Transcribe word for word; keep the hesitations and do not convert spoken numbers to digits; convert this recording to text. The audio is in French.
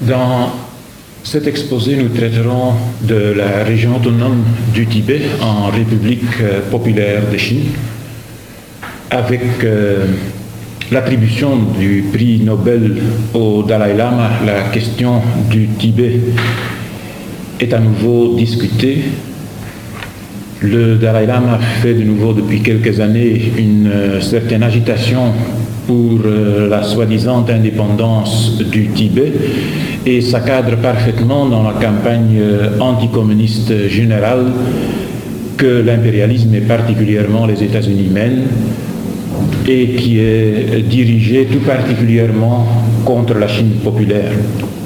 Dans cet exposé, nous traiterons de la région autonome du Tibet en République populaire de Chine, avec euh, l'attribution du prix Nobel au Dalai Lama. La question du Tibet est à nouveau discutée. Le Dalai Lama fait de nouveau depuis quelques années une euh, certaine agitation pour euh, la soi-disant indépendance du Tibet, et ça cadre parfaitement dans la campagne euh, anticommuniste générale que l'impérialisme, et particulièrement les États-Unis, mènent, et qui est dirigée tout particulièrement contre la Chine populaire.